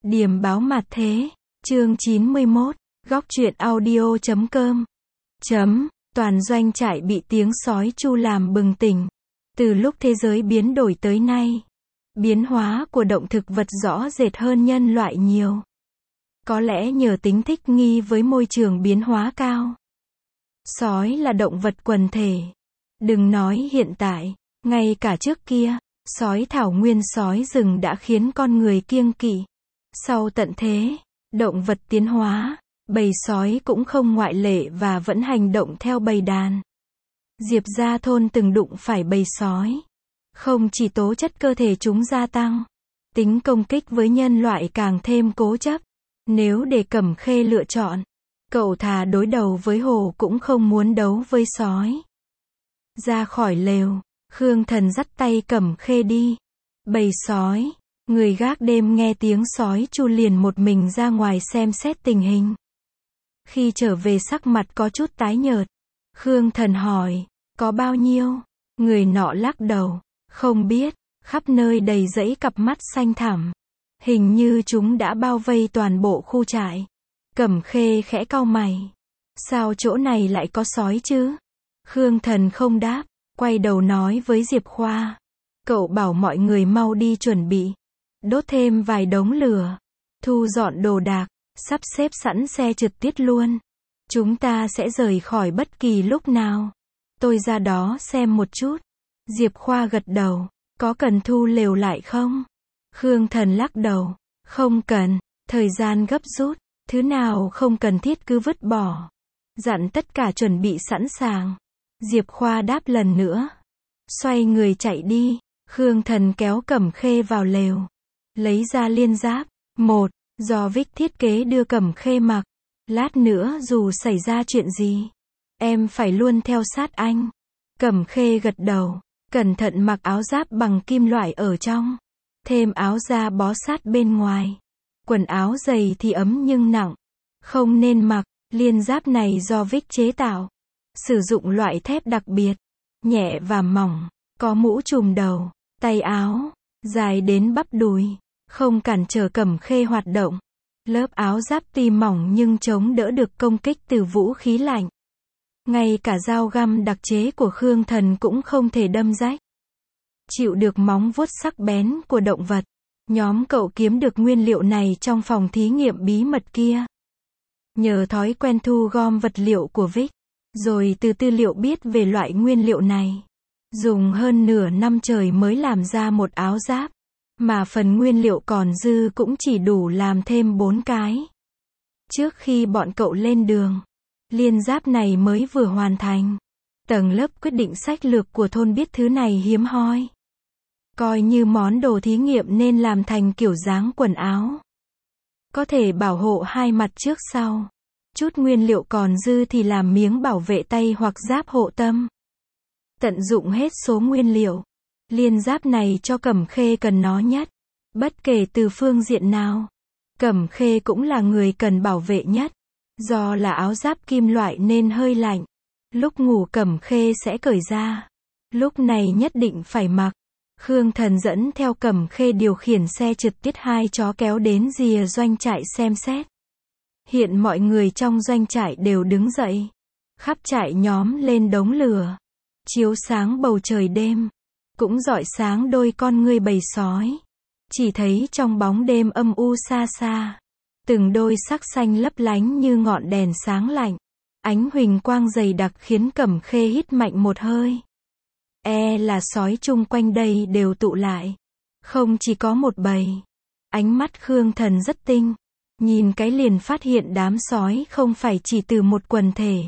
Điểm báo mặt thế, chương 91, góc truyện audio.com. Toàn doanh trại bị tiếng sói tru làm bừng tỉnh. Từ lúc thế giới biến đổi tới nay, biến hóa của động thực vật rõ rệt hơn nhân loại nhiều. Có lẽ nhờ tính thích nghi với môi trường biến hóa cao. Sói là động vật quần thể. Đừng nói hiện tại, ngay cả trước kia, sói thảo nguyên sói rừng đã khiến con người kiêng kỵ. Sau tận thế, động vật tiến hóa, bầy sói cũng không ngoại lệ và vẫn hành động theo bầy đàn. Diệp Gia Thôn từng đụng phải bầy sói. Không chỉ tố chất cơ thể chúng gia tăng, tính công kích với nhân loại càng thêm cố chấp. Nếu để Cẩm Khê lựa chọn, cậu thà đối đầu với hổ cũng không muốn đấu với sói. Ra khỏi lều, Khương Thần dắt tay Cẩm Khê đi. Bầy sói, người gác đêm nghe tiếng sói tru liền một mình ra ngoài xem xét tình hình. Khi trở về sắc mặt có chút tái nhợt. Khương Thần hỏi, có bao nhiêu? Người nọ lắc đầu, không biết, khắp nơi đầy rẫy cặp mắt xanh thẳm. Hình như chúng đã bao vây toàn bộ khu trại. Cẩm Khê khẽ cau mày. Sao chỗ này lại có sói chứ? Khương Thần không đáp, quay đầu nói với Diệp Khoa. Cậu bảo mọi người mau đi chuẩn bị. Đốt thêm vài đống lửa. Thu dọn đồ đạc, sắp xếp sẵn xe trượt tiết luôn. Chúng ta sẽ rời khỏi bất kỳ lúc nào. Tôi ra đó xem một chút. Diệp Khoa gật đầu. Có cần thu lều lại không? Khương Thần lắc đầu. Không cần, thời gian gấp rút. Thứ nào không cần thiết cứ vứt bỏ. Dặn tất cả chuẩn bị sẵn sàng. Diệp Khoa đáp lần nữa. Xoay người chạy đi. Khương Thần kéo Cẩm Khê vào lều. Lấy ra liên giáp. Do Vic thiết kế đưa Cẩm Khê mặc. Lát nữa dù xảy ra chuyện gì, em phải luôn theo sát anh. Cẩm Khê gật đầu. Cẩn thận mặc áo giáp bằng kim loại ở trong. Thêm áo da bó sát bên ngoài. Quần áo dày thì ấm nhưng nặng. Không nên mặc. Liên giáp này do Vic chế tạo. Sử dụng loại thép đặc biệt. Nhẹ và mỏng. Có mũ trùm đầu. Tay áo. Dài đến bắp đùi. Không cản trở Cẩm Khê hoạt động. Lớp áo giáp tuy mỏng nhưng chống đỡ được công kích từ vũ khí lạnh. Ngay cả dao găm đặc chế của Khương Thần cũng không thể đâm rách. Chịu được móng vuốt sắc bén của động vật. Nhóm cậu kiếm được nguyên liệu này trong phòng thí nghiệm bí mật kia. Nhờ thói quen thu gom vật liệu của Vic, rồi từ tư liệu biết về loại nguyên liệu này. Dùng hơn nửa năm trời mới làm ra một áo giáp. Mà phần nguyên liệu còn dư cũng chỉ đủ làm thêm 4 cái. Trước khi bọn cậu lên đường, liên giáp này mới vừa hoàn thành. Tầng lớp quyết định sách lược của thôn biết thứ này hiếm hoi. Coi như món đồ thí nghiệm nên làm thành kiểu dáng quần áo. Có thể bảo hộ hai mặt trước sau. Chút nguyên liệu còn dư thì làm miếng bảo vệ tay hoặc giáp hộ tâm. Tận dụng hết số nguyên liệu. Liên giáp này cho Cẩm Khê cần nó nhất. Bất kể từ phương diện nào, Cẩm Khê cũng là người cần bảo vệ nhất. Do là áo giáp kim loại nên hơi lạnh. Lúc ngủ Cẩm Khê sẽ cởi ra. Lúc này nhất định phải mặc. Khương Thần dẫn theo Cẩm Khê điều khiển xe trượt tiết 2 chó kéo đến rìa doanh trại xem xét. Hiện mọi người trong doanh trại đều đứng dậy. Khắp trại nhóm lên đống lửa. Chiếu sáng bầu trời đêm. Cũng rọi sáng đôi con ngươi bầy sói. Chỉ thấy trong bóng đêm âm u xa xa. Từng đôi sắc xanh lấp lánh như ngọn đèn sáng lạnh. Ánh huỳnh quang dày đặc khiến Cẩm Khê hít mạnh một hơi. Là sói chung quanh đây đều tụ lại. Không chỉ có một bầy. Ánh mắt Khương Thần rất tinh. Nhìn cái liền phát hiện đám sói không phải chỉ từ một quần thể.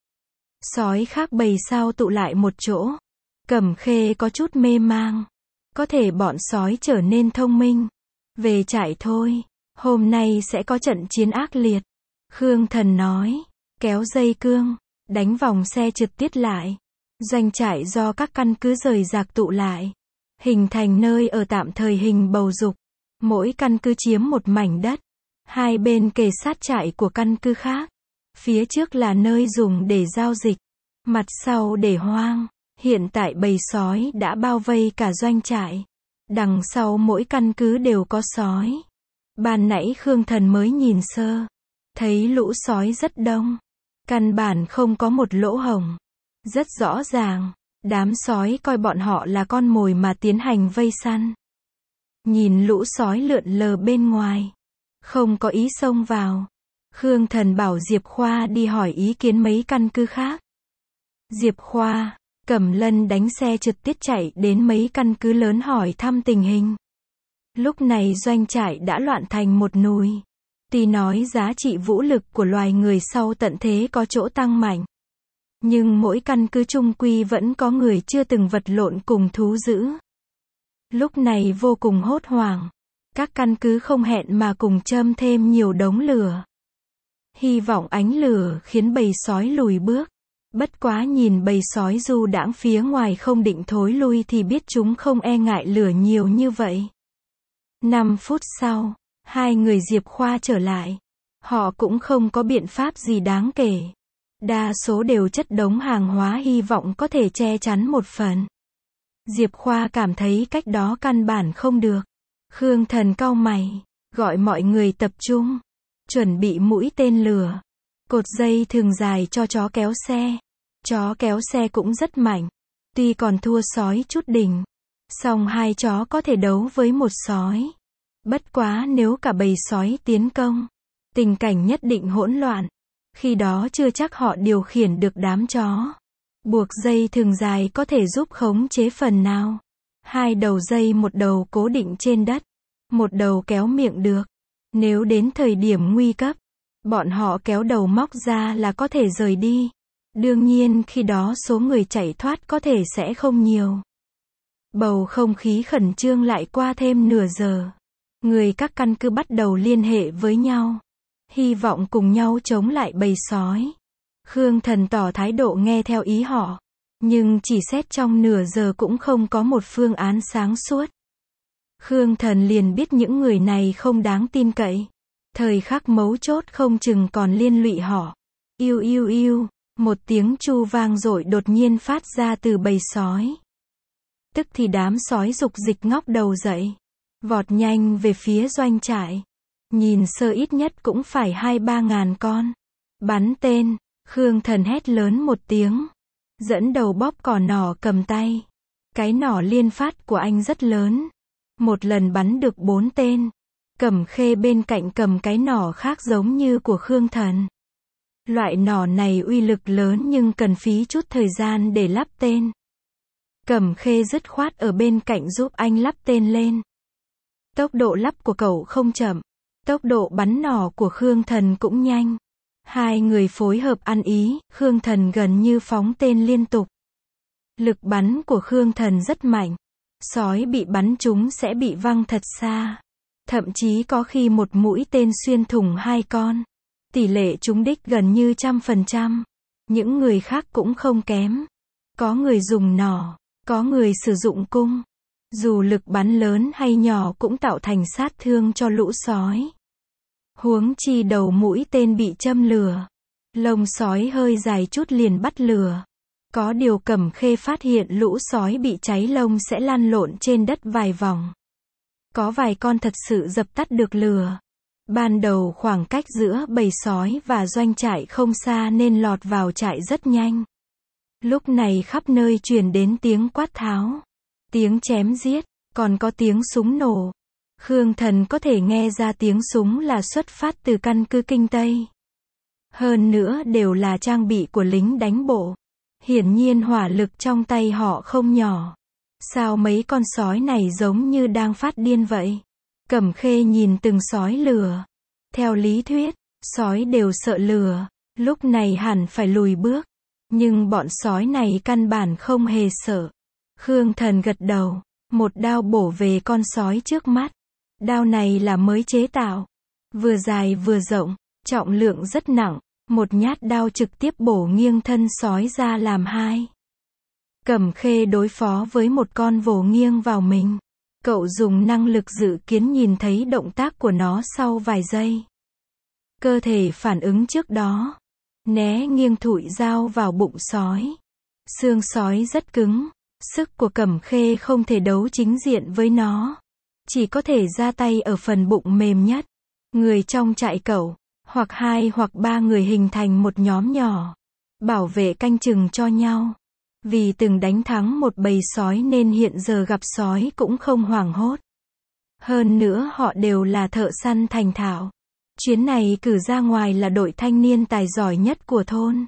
Sói khác bầy sao tụ lại một chỗ. Cẩm Khê có chút mê mang. Có thể bọn sói trở nên thông minh. Về trại thôi. Hôm nay sẽ có trận chiến ác liệt. Khương Thần nói. Kéo dây cương. Đánh vòng xe trượt tiết lại. Doanh trại do các căn cứ rời rạc tụ lại. Hình thành nơi ở tạm thời hình bầu dục. Mỗi căn cứ chiếm một mảnh đất. Hai bên kề sát trại của căn cứ khác. Phía trước là nơi dùng để giao dịch. Mặt sau để hoang. Hiện tại bầy sói đã bao vây cả doanh trại. Đằng sau mỗi căn cứ đều có sói. Ban nãy Khương Thần mới nhìn sơ, thấy lũ sói rất đông, căn bản không có một lỗ hổng. Rất rõ ràng, đám sói coi bọn họ là con mồi mà tiến hành vây săn. Nhìn lũ sói lượn lờ bên ngoài, không có ý xông vào. Khương Thần bảo Diệp Khoa đi hỏi ý kiến mấy căn cứ khác. Diệp Khoa, Cẩm Lân đánh xe trực tiếp chạy đến mấy căn cứ lớn hỏi thăm tình hình. Lúc này doanh trại đã loạn thành một nùi. Tuy nói giá trị vũ lực của loài người sau tận thế có chỗ tăng mạnh, nhưng mỗi căn cứ chung quy vẫn có người chưa từng vật lộn cùng thú dữ. Lúc này vô cùng hốt hoảng. Các căn cứ không hẹn mà cùng châm thêm nhiều đống lửa. Hy vọng ánh lửa khiến bầy sói lùi bước. Bất quá nhìn bầy sói du đãng phía ngoài không định thối lui thì biết chúng không e ngại lửa nhiều như vậy. 5 phút sau, hai người Diệp Khoa trở lại. Họ cũng không có biện pháp gì đáng kể. Đa số đều chất đống hàng hóa hy vọng có thể che chắn một phần. Diệp Khoa cảm thấy cách đó căn bản không được. Khương Thần cau mày, gọi mọi người tập trung, chuẩn bị mũi tên lửa, cột dây thường dài cho chó kéo xe. Chó kéo xe cũng rất mạnh, tuy còn thua sói chút đỉnh, song hai chó có thể đấu với một sói. Bất quá nếu cả bầy sói tiến công, tình cảnh nhất định hỗn loạn. Khi đó chưa chắc họ điều khiển được đám chó. Buộc dây thường dài có thể giúp khống chế phần nào. 2 đầu dây, một đầu cố định trên đất, một đầu kéo miệng được. Nếu đến thời điểm nguy cấp, bọn họ kéo đầu móc ra là có thể rời đi. Đương nhiên khi đó số người chạy thoát có thể sẽ không nhiều. Bầu không khí khẩn trương lại qua thêm nửa giờ. Người các căn cứ bắt đầu liên hệ với nhau, hy vọng cùng nhau chống lại bầy sói. Khương Thần tỏ thái độ nghe theo ý họ, nhưng chỉ xét trong nửa giờ cũng không có một phương án sáng suốt. Khương Thần liền biết những người này không đáng tin cậy. Thời khắc mấu chốt không chừng còn liên lụy họ. Iu iu iu, một tiếng tru vang dội đột nhiên phát ra từ bầy sói. Tức thì đám sói dục dịch ngóc đầu dậy, vọt nhanh về phía doanh trại. Nhìn sơ ít nhất cũng phải 2-3 ngàn con. Bắn tên, Khương Thần hét lớn một tiếng, dẫn đầu bóp cò nỏ cầm tay. Cái nỏ liên phát của anh rất lớn, một lần bắn được 4 tên. Cẩm Khê bên cạnh cầm cái nỏ khác giống như của Khương Thần. Loại nỏ này uy lực lớn nhưng cần phí chút thời gian để lắp tên. Cẩm Khê dứt khoát ở bên cạnh giúp anh lắp tên lên. Tốc độ lắp của cậu không chậm, tốc độ bắn nỏ của Khương Thần cũng nhanh. Hai người phối hợp ăn ý, Khương Thần gần như phóng tên liên tục. Lực bắn của Khương Thần rất mạnh. Sói bị bắn trúng sẽ bị văng thật xa. Thậm chí có khi một mũi tên xuyên thủng 2 con. Tỷ lệ trúng đích gần như 100%. Những người khác cũng không kém. Có người dùng nỏ, có người sử dụng cung. Dù lực bắn lớn hay nhỏ cũng tạo thành sát thương cho lũ sói. Huống chi đầu mũi tên bị châm lửa. Lông sói hơi dài chút liền bắt lửa. Có điều Cẩm Khê phát hiện lũ sói bị cháy lông sẽ lăn lộn trên đất vài vòng. Có vài con thật sự dập tắt được lửa. Ban đầu khoảng cách giữa bầy sói và doanh trại không xa nên lọt vào trại rất nhanh. Lúc này khắp nơi truyền đến tiếng quát tháo, tiếng chém giết, còn có tiếng súng nổ. Khương Thần có thể nghe ra tiếng súng là xuất phát từ căn cứ Kinh Tây. Hơn nữa đều là trang bị của lính đánh bộ. Hiển nhiên hỏa lực trong tay họ không nhỏ. Sao mấy con sói này giống như đang phát điên vậy? Cẩm Khê nhìn từng sói lửa. Theo lý thuyết, sói đều sợ lửa, lúc này hẳn phải lùi bước. Nhưng bọn sói này căn bản không hề sợ. Khương Thần gật đầu, một đao bổ về con sói trước mắt. Đao này là mới chế tạo, vừa dài vừa rộng, trọng lượng rất nặng. Một nhát đao trực tiếp bổ nghiêng thân sói ra làm 2. Cẩm Khê đối phó với một con vồ nghiêng vào mình. Cậu dùng năng lực dự kiến nhìn thấy động tác của nó sau vài giây. Cơ thể phản ứng trước đó, né nghiêng thụi dao vào bụng sói. Xương sói rất cứng, sức của Cẩm Khê không thể đấu chính diện với nó. chỉ có thể ra tay ở phần bụng mềm nhất. Người trong trại cẩu, hoặc 2 hoặc 3 người hình thành một nhóm nhỏ, bảo vệ canh chừng cho nhau. Vì từng đánh thắng một bầy sói nên hiện giờ gặp sói cũng không hoảng hốt. Hơn nữa họ đều là thợ săn thành thạo. Chuyến này cử ra ngoài là đội thanh niên tài giỏi nhất của thôn.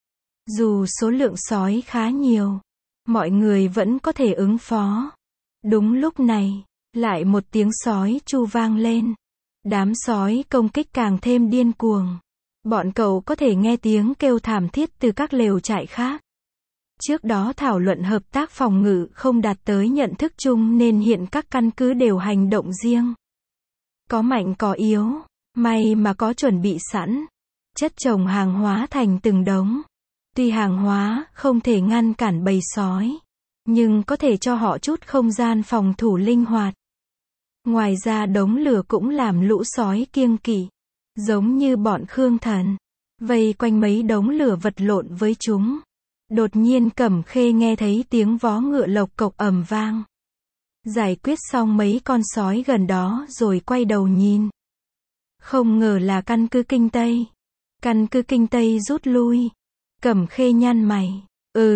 Dù số lượng sói khá nhiều, mọi người vẫn có thể ứng phó. Đúng lúc này, lại một tiếng sói tru vang lên. Đám sói công kích càng thêm điên cuồng. Bọn cậu có thể nghe tiếng kêu thảm thiết từ các lều trại khác. Trước đó thảo luận hợp tác phòng ngự không đạt tới nhận thức chung nên hiện các căn cứ đều hành động riêng. Có mạnh có yếu, may mà có chuẩn bị sẵn. Chất chồng hàng hóa thành từng đống. Tuy hàng hóa không thể ngăn cản bầy sói, nhưng có thể cho họ chút không gian phòng thủ linh hoạt. Ngoài ra đống lửa cũng làm lũ sói kiêng kỵ, giống như bọn Khương Thần, vây quanh mấy đống lửa vật lộn với chúng. Đột nhiên Cẩm Khê nghe thấy tiếng vó ngựa lộc cộc ầm vang. Giải quyết xong mấy con sói gần đó rồi quay đầu nhìn. Không ngờ là căn cứ Kinh Tây. Căn cứ Kinh Tây rút lui. Cẩm Khê nhăn mày.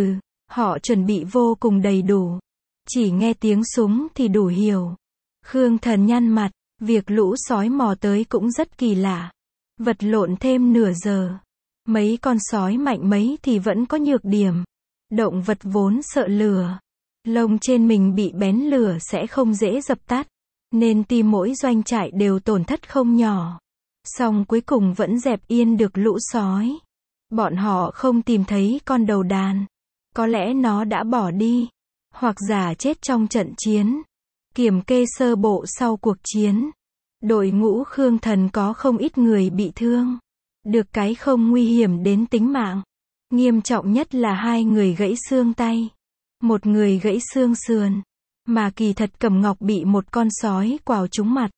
Họ chuẩn bị vô cùng đầy đủ. Chỉ nghe tiếng súng thì đủ hiểu. Khương Thần nhăn mặt, việc lũ sói mò tới cũng rất kỳ lạ. Vật lộn thêm nửa giờ. Mấy con sói mạnh mấy thì vẫn có nhược điểm. Động vật vốn sợ lửa. Lông trên mình bị bén lửa sẽ không dễ dập tắt. Nên tuy mỗi doanh trại đều tổn thất không nhỏ. Song cuối cùng vẫn dẹp yên được lũ sói. Bọn họ không tìm thấy con đầu đàn. Có lẽ nó đã bỏ đi. Hoặc giả chết trong trận chiến. Kiểm kê sơ bộ sau cuộc chiến. Đội ngũ Khương Thần có không ít người bị thương. Được cái không nguy hiểm đến tính mạng. Nghiêm trọng nhất là 2 người gãy xương tay. 1 người gãy xương sườn. Mà kỳ thật Cẩm Ngọc bị một con sói quào trúng mặt.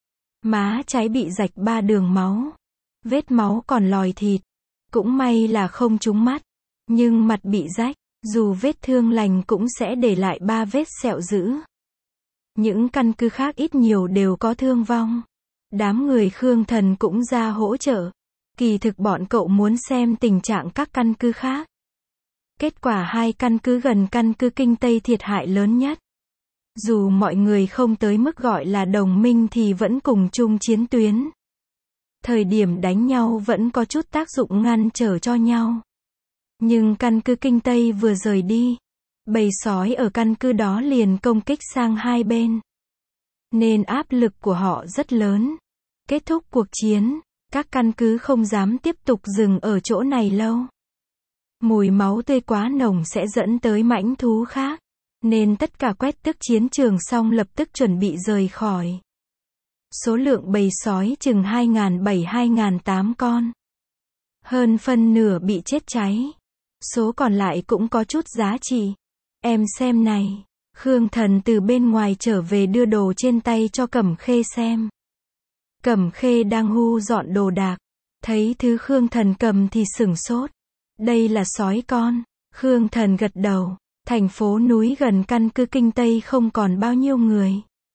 Má trái bị rạch 3 đường máu. Vết máu còn lòi thịt. Cũng may là không trúng mắt. Nhưng mặt bị rách, dù vết thương lành cũng sẽ để lại 3 vết sẹo dữ. Những căn cứ khác ít nhiều đều có thương vong. Đám người Khương Thần cũng ra hỗ trợ. Kỳ thực bọn cậu muốn xem tình trạng các căn cứ khác. Kết quả 2 căn cứ gần căn cứ Kinh Tây thiệt hại lớn nhất. Dù mọi người không tới mức gọi là đồng minh thì vẫn cùng chung chiến tuyến. Thời điểm đánh nhau vẫn có chút tác dụng ngăn trở cho nhau. Nhưng căn cứ Kinh Tây vừa rời đi, bầy sói ở căn cứ đó liền công kích sang 2 bên. Nên áp lực của họ rất lớn. Kết thúc cuộc chiến, các căn cứ không dám tiếp tục dừng ở chỗ này lâu. Mùi máu tươi quá nồng sẽ dẫn tới mãnh thú khác. Nên tất cả quét tước chiến trường xong lập tức chuẩn bị rời khỏi. Số lượng bầy sói chừng 2.700-2.800 con. Hơn phân nửa bị chết cháy. Số còn lại cũng có chút giá trị. Em xem này. Khương Thần từ bên ngoài trở về đưa đồ trên tay cho Cẩm Khê xem. Cẩm Khê đang hu dọn đồ đạc. Thấy thứ Khương Thần cầm thì sửng sốt. Đây là sói con. Khương Thần gật đầu. Thành phố núi gần căn cứ Kinh Tây không còn bao nhiêu người.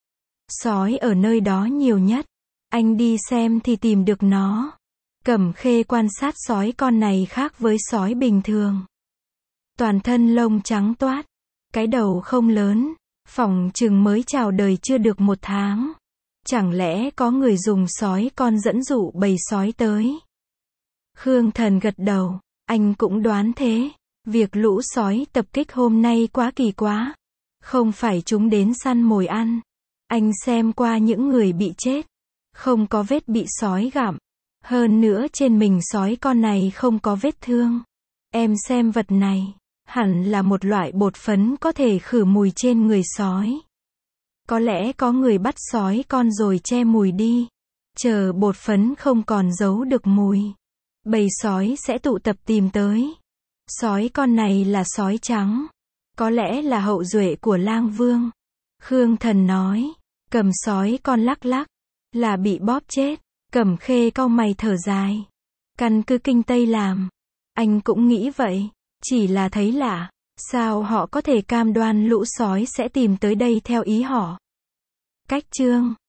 Sói ở nơi đó nhiều nhất. Anh đi xem thì tìm được nó. Cẩm Khê quan sát sói con này khác với sói bình thường. Toàn thân lông trắng toát. Cái đầu không lớn. Phỏng chừng mới chào đời chưa được 1 tháng. Chẳng lẽ có người dùng sói con dẫn dụ bầy sói tới? Khương Thần gật đầu. Anh cũng đoán thế. Việc lũ sói tập kích hôm nay quá kỳ quá. Không phải chúng đến săn mồi ăn. Anh xem qua những người bị chết. Không có vết bị sói gặm. Hơn nữa trên mình sói con này không có vết thương. Em xem vật này. Hẳn là một loại bột phấn có thể khử mùi trên người sói. Có lẽ có người bắt sói con rồi che mùi đi. Chờ bột phấn không còn giấu được mùi. Bầy sói sẽ tụ tập tìm tới. Sói con này là sói trắng. Có lẽ là hậu duệ của Lang Vương. Khương Thần nói. Cầm sói con lắc lắc. Là bị bóp chết. Cẩm Khê cau mày thở dài. Căn cứ Kinh Tây làm. Anh cũng nghĩ vậy. Chỉ là thấy lạ. Sao họ có thể cam đoan lũ sói sẽ tìm tới đây theo ý họ? Cách chương